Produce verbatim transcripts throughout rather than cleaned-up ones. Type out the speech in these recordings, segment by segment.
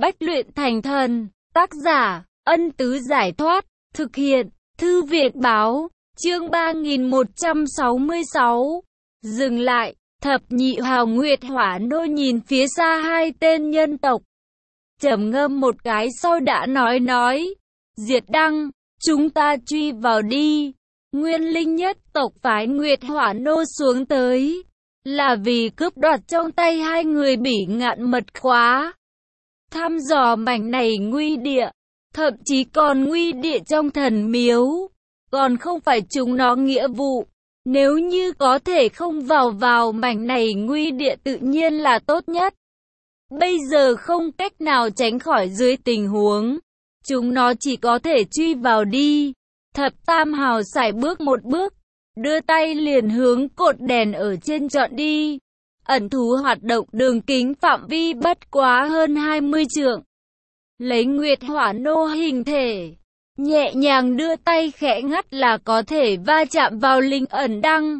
Bách luyện thành thần. Tác giả, Ân Tứ Giải Thoát. Thực hiện, Thư Viện Báo. Chương ba nghìn một trăm sáu mươi sáu. Dừng lại. Thập nhị hào Nguyệt Hỏa Nô nhìn phía xa hai tên nhân tộc. Trầm ngâm một cái sau đã nói nói. Diệt Đăng, chúng ta truy vào đi. Nguyên linh nhất tộc phái Nguyệt Hỏa Nô xuống tới, là vì cướp đoạt trong tay hai người Bỉ Ngạn mật khóa. Thăm dò mảnh này nguy địa, thậm chí còn nguy địa trong thần miếu, còn không phải chúng nó nghĩa vụ. Nếu như có thể không vào vào mảnh này nguy địa tự nhiên là tốt nhất. Bây giờ không cách nào tránh khỏi dưới tình huống, chúng nó chỉ có thể truy vào đi. Thập Tam Hào sải bước một bước, đưa tay liền hướng cột đèn ở trên chọn đi. Ẩn thú hoạt động đường kính phạm vi bất quá hơn hai mươi trượng. Lấy Nguyệt Hỏa Nô hình thể, nhẹ nhàng đưa tay khẽ ngắt là có thể va chạm vào linh ẩn đăng.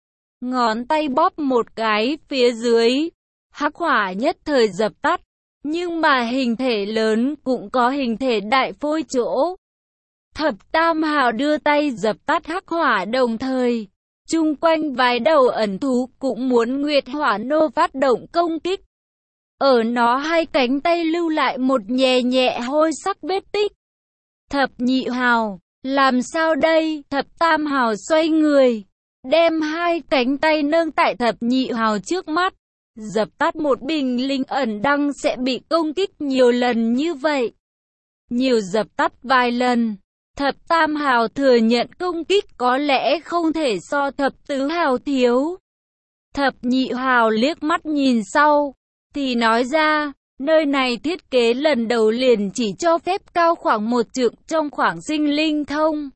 Ngón tay bóp một cái phía dưới, hắc hỏa nhất thời dập tắt. Nhưng mà hình thể lớn cũng có hình thể đại phôi chỗ. Thập Tam Hào đưa tay dập tắt hắc hỏa đồng thời, chung quanh vài đầu ẩn thú cũng muốn Nguyệt Hỏa Nô phát động công kích. Ở nó hai cánh tay lưu lại một nhẹ nhẹ hôi sắc vết tích. Thập nhị hào, làm sao đây? Thập Tam Hào xoay người, đem hai cánh tay nâng tại thập nhị hào trước mắt. Dập tắt một bình linh ẩn đăng sẽ bị công kích nhiều lần như vậy. Nhiều dập tắt vài lần, thập tam hào thừa nhận công kích có lẽ không thể so thập tứ hào thiếu. Thập nhị hào liếc mắt nhìn sau, thì nói ra, nơi này thiết kế lần đầu liền chỉ cho phép cao khoảng một trượng trong khoảng sinh linh thông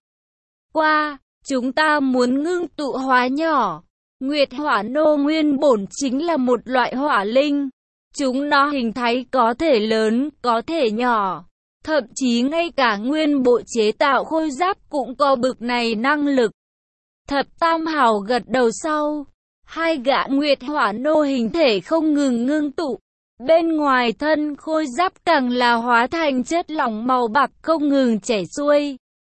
qua. Chúng ta muốn ngưng tụ hóa nhỏ. Nguyệt Hỏa Nô nguyên bổn chính là một loại hỏa linh. Chúng nó hình thái có thể lớn, có thể nhỏ. Thậm chí ngay cả nguyên bộ chế tạo khôi giáp cũng có bực này năng lực. Thập Tam Hào gật đầu sau. Hai gã Nguyệt Hỏa Nô hình thể không ngừng ngưng tụ. Bên ngoài thân khôi giáp càng là hóa thành chất lỏng màu bạc không ngừng chảy xuôi.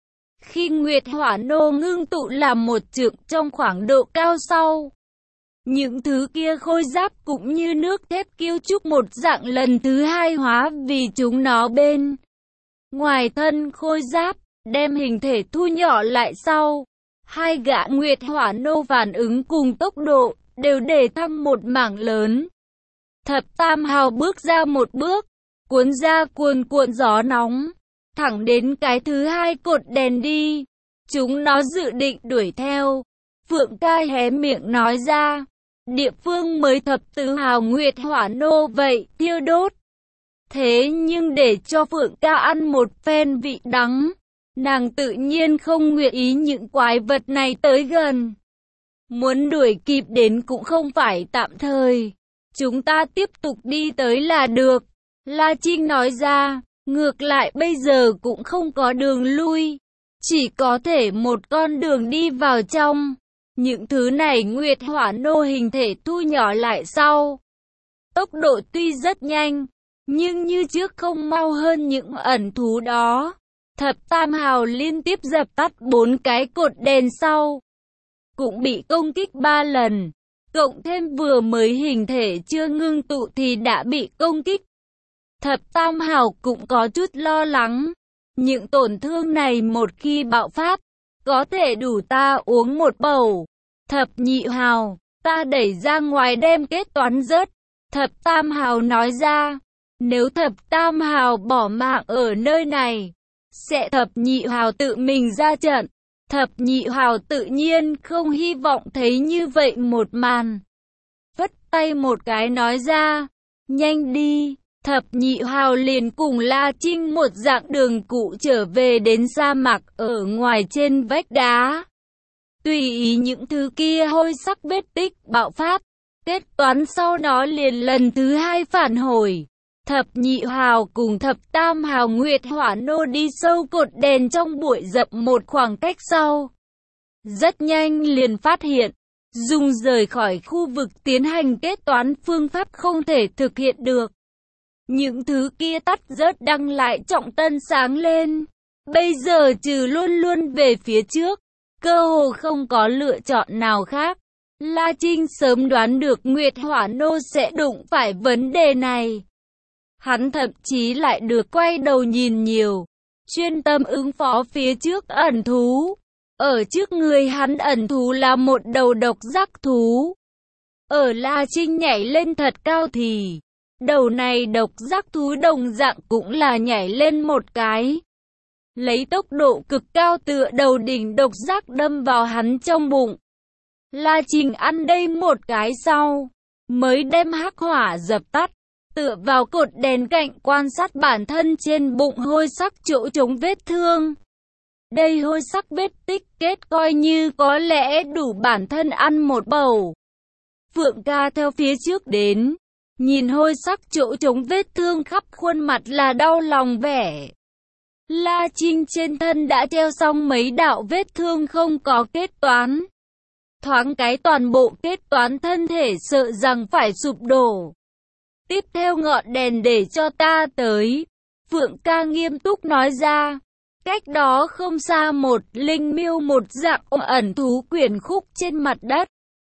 Khi Nguyệt Hỏa Nô ngưng tụ làm một trượng trong khoảng độ cao sau, những thứ kia khôi giáp cũng như nước thép kiêu trúc một dạng lần thứ hai hóa vì chúng nó bên ngoài thân khôi giáp, đem hình thể thu nhỏ lại sau. Hai gã Nguyệt Hỏa Nô phản ứng cùng tốc độ, đều để thăng một mảng lớn. Thập Tam Hào bước ra một bước, cuốn ra cuồn cuộn gió nóng, thẳng đến cái thứ hai cột đèn đi. Chúng nó dự định đuổi theo. Phượng ca hé miệng nói ra, địa phương mới thập tứ hào Nguyệt Hỏa Nô vậy, thiêu đốt. Thế nhưng để cho Phượng ca ăn một phen vị đắng, nàng tự nhiên không nguyện ý những quái vật này tới gần. Muốn đuổi kịp đến cũng không phải tạm thời, chúng ta tiếp tục đi tới là được. La Trinh nói ra, ngược lại bây giờ cũng không có đường lui, chỉ có thể một con đường đi vào trong. Những thứ này Nguyệt Hỏa Nô hình thể thu nhỏ lại sau. Tốc độ tuy rất nhanh, nhưng như trước không mau hơn những ẩn thú đó. Thập Tam Hào liên tiếp dập tắt bốn cái cột đèn sau, cũng bị công kích ba lần, cộng thêm vừa mới hình thể chưa ngưng tụ thì đã bị công kích. Thập Tam Hào cũng có chút lo lắng. Những tổn thương này một khi bạo phát, có thể đủ ta uống một bầu. Thập nhị hào, ta đẩy ra ngoài đem kết toán rớt. Thập Tam Hào nói ra, nếu thập Tam Hào bỏ mạng ở nơi này, sẽ thập nhị hào tự mình ra trận. Thập nhị hào tự nhiên không hy vọng thấy như vậy một màn. Vất tay một cái nói ra, nhanh đi. Thập nhị hào liền cùng La Trinh một dạng đường cũ trở về đến sa mạc ở ngoài trên vách đá. Tùy ý những thứ kia hôi sắc vết tích bạo phát, kết toán sau nó liền lần thứ hai phản hồi. Thập nhị hào cùng thập tam hào Nguyệt Hỏa Nô đi sâu cột đèn trong bụi rậm một khoảng cách sau. Rất nhanh liền phát hiện, dùng rời khỏi khu vực tiến hành kết toán phương pháp không thể thực hiện được. Những thứ kia tắt rớt đăng lại trọng tân sáng lên. Bây giờ trừ luôn luôn về phía trước, cơ hồ không có lựa chọn nào khác. La Trinh sớm đoán được Nguyệt Hỏa Nô sẽ đụng phải vấn đề này. Hắn thậm chí lại được quay đầu nhìn nhiều, chuyên tâm ứng phó phía trước ẩn thú. Ở trước người hắn ẩn thú là một đầu độc giác thú. Ở La Trinh nhảy lên thật cao thì, đầu này độc giác thú đồng dạng cũng là nhảy lên một cái. Lấy tốc độ cực cao tựa đầu đỉnh độc giác đâm vào hắn trong bụng. La Trinh ăn đây một cái sau, mới đem hắc hỏa dập tắt, tựa vào cột đèn cạnh quan sát bản thân trên bụng hôi sắc chỗ trống vết thương. Đây hôi sắc vết tích kết coi như có lẽ đủ bản thân ăn một bầu. Phượng ca theo phía trước đến, nhìn hôi sắc chỗ trống vết thương khắp khuôn mặt là đau lòng vẻ. La Trinh trên thân đã treo xong mấy đạo vết thương không có kết toán. Thoáng cái toàn bộ kết toán thân thể sợ rằng phải sụp đổ. Tiếp theo ngọn đèn để cho ta tới. Phượng ca nghiêm túc nói ra. Cách đó không xa một linh miêu một dạng ẩn thú quyển khúc trên mặt đất.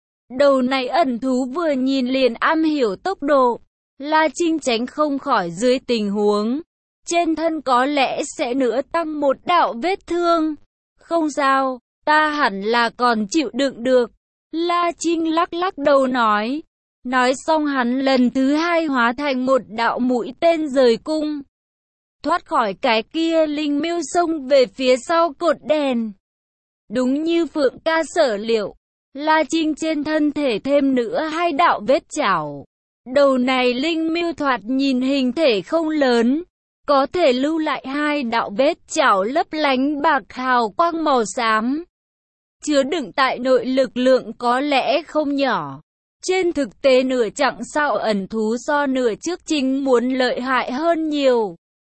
Đầu này ẩn thú vừa nhìn liền am hiểu tốc độ. La Trinh tránh không khỏi dưới tình huống. Trên thân có lẽ sẽ nữa tăng một đạo vết thương. Không sao, ta hẳn là còn chịu đựng được. La Trinh lắc lắc đầu nói. Nói xong hắn lần thứ hai hóa thành một đạo mũi tên rời cung. Thoát khỏi cái kia linh miêu xông về phía sau cột đèn. Đúng như Phượng ca sở liệu, La Trinh trên thân thể thêm nữa hai đạo vết chảo. Đầu này linh miêu thoạt nhìn hình thể không lớn, có thể lưu lại hai đạo vết chảo lấp lánh bạc hào quang màu xám. Chứa đựng tại nội lực lượng có lẽ không nhỏ. Trên thực tế nửa chặng sau ẩn thú so nửa trước chính muốn lợi hại hơn nhiều.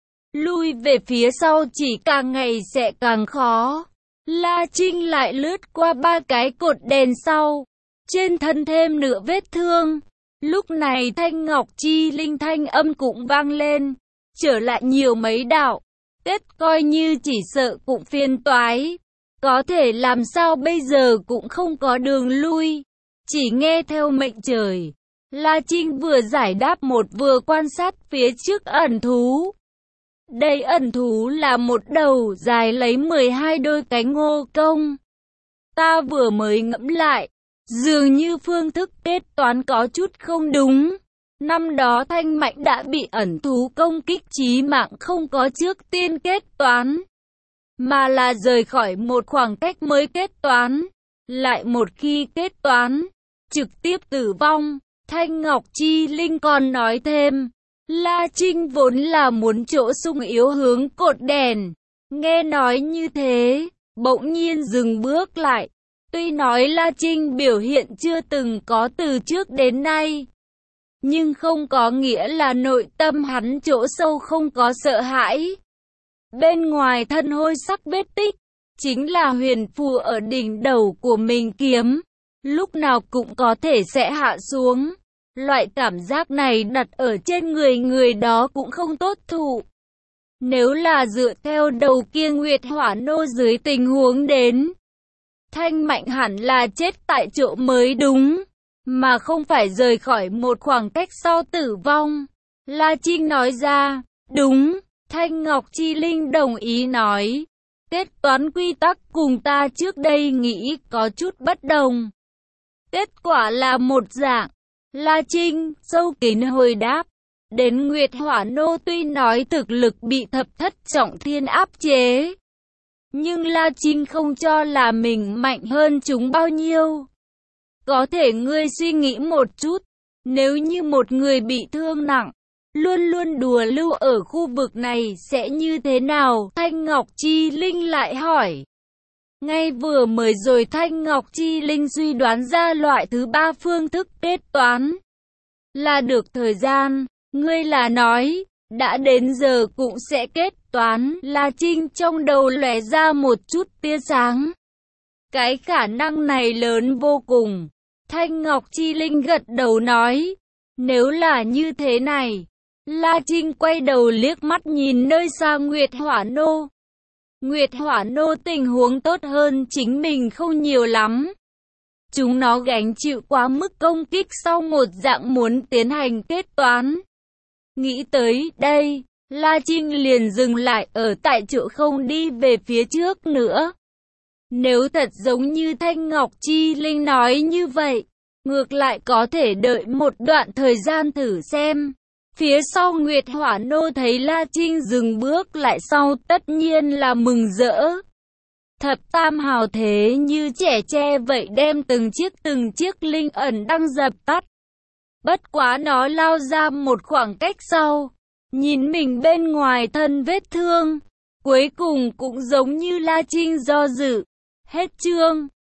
Lui về phía sau chỉ càng ngày sẽ càng khó. La Trinh lại lướt qua ba cái cột đèn sau. Trên thân thêm nửa vết thương. Lúc này thanh ngọc chi linh thanh âm cũng vang lên. Trở lại nhiều mấy đạo. Tết coi như chỉ sợ cũng phiền toái. Có thể làm sao bây giờ cũng không có đường lui. Chỉ nghe theo mệnh trời. La Trinh vừa giải đáp một vừa quan sát phía trước ẩn thú. Đây ẩn thú là một đầu dài lấy mười hai đôi cánh ngô công. Ta vừa mới ngẫm lại, dường như phương thức kết toán có chút không đúng. Năm đó Thanh Mạnh đã bị ẩn thú công kích chí mạng không có trước tiên kết toán, mà là rời khỏi một khoảng cách mới kết toán. Lại một khi kết toán, trực tiếp tử vong. Thanh Ngọc Chi Linh còn nói thêm. La Trinh vốn là muốn chỗ sung yếu hướng cột đèn. Nghe nói như thế, bỗng nhiên dừng bước lại. Tuy nói La Trinh biểu hiện chưa từng có từ trước đến nay, nhưng không có nghĩa là nội tâm hắn chỗ sâu không có sợ hãi. Bên ngoài thân hôi sắc vết tích, chính là huyền phù ở đỉnh đầu của mình kiếm. Lúc nào cũng có thể sẽ hạ xuống. Loại cảm giác này đặt ở trên người người đó cũng không tốt thụ. Nếu là dựa theo đầu kia Nguyệt Hỏa Nô dưới tình huống đến, Thanh Mạnh hẳn là chết tại chỗ mới đúng, mà không phải rời khỏi một khoảng cách sau tử vong. La Trinh nói ra, đúng, Thanh Ngọc Chi Linh đồng ý nói. Kết toán quy tắc cùng ta trước đây nghĩ có chút bất đồng. Kết quả là một dạng. La Trinh sâu kín hồi đáp. Đến Nguyệt Hỏa Nô tuy nói thực lực bị thập thất trọng thiên áp chế, nhưng La Trinh không cho là mình mạnh hơn chúng bao nhiêu. Có thể ngươi suy nghĩ một chút, nếu như một người bị thương nặng, luôn luôn đùa lưu ở khu vực này sẽ như thế nào? Thanh Ngọc Chi Linh lại hỏi. Ngay vừa mới rồi Thanh Ngọc Chi Linh suy đoán ra loại thứ ba phương thức kết toán. Là được thời gian, ngươi là nói, đã đến giờ cũng sẽ kết toán. La Trinh trong đầu lóe ra một chút tia sáng. Cái khả năng này lớn vô cùng. Thanh Ngọc Chi Linh gật đầu nói, nếu là như thế này, La Trinh quay đầu liếc mắt nhìn nơi xa Nguyệt Hỏa Nô. Nguyệt Hỏa Nô tình huống tốt hơn chính mình không nhiều lắm. Chúng nó gánh chịu quá mức công kích sau một dạng muốn tiến hành kết toán. Nghĩ tới đây, La Trinh liền dừng lại ở tại chỗ không đi về phía trước nữa. Nếu thật giống như Thanh Ngọc Chi Linh nói như vậy, ngược lại có thể đợi một đoạn thời gian thử xem. Phía sau Nguyệt Hỏa Nô thấy La Trinh dừng bước lại sau tất nhiên là mừng rỡ. Thập tam hào thế như trẻ tre vậy đem từng chiếc từng chiếc linh ẩn đang dập tắt. Bất quá nó lao ra một khoảng cách sau, nhìn mình bên ngoài thân vết thương, cuối cùng cũng giống như La Trinh do dự. Hết chương.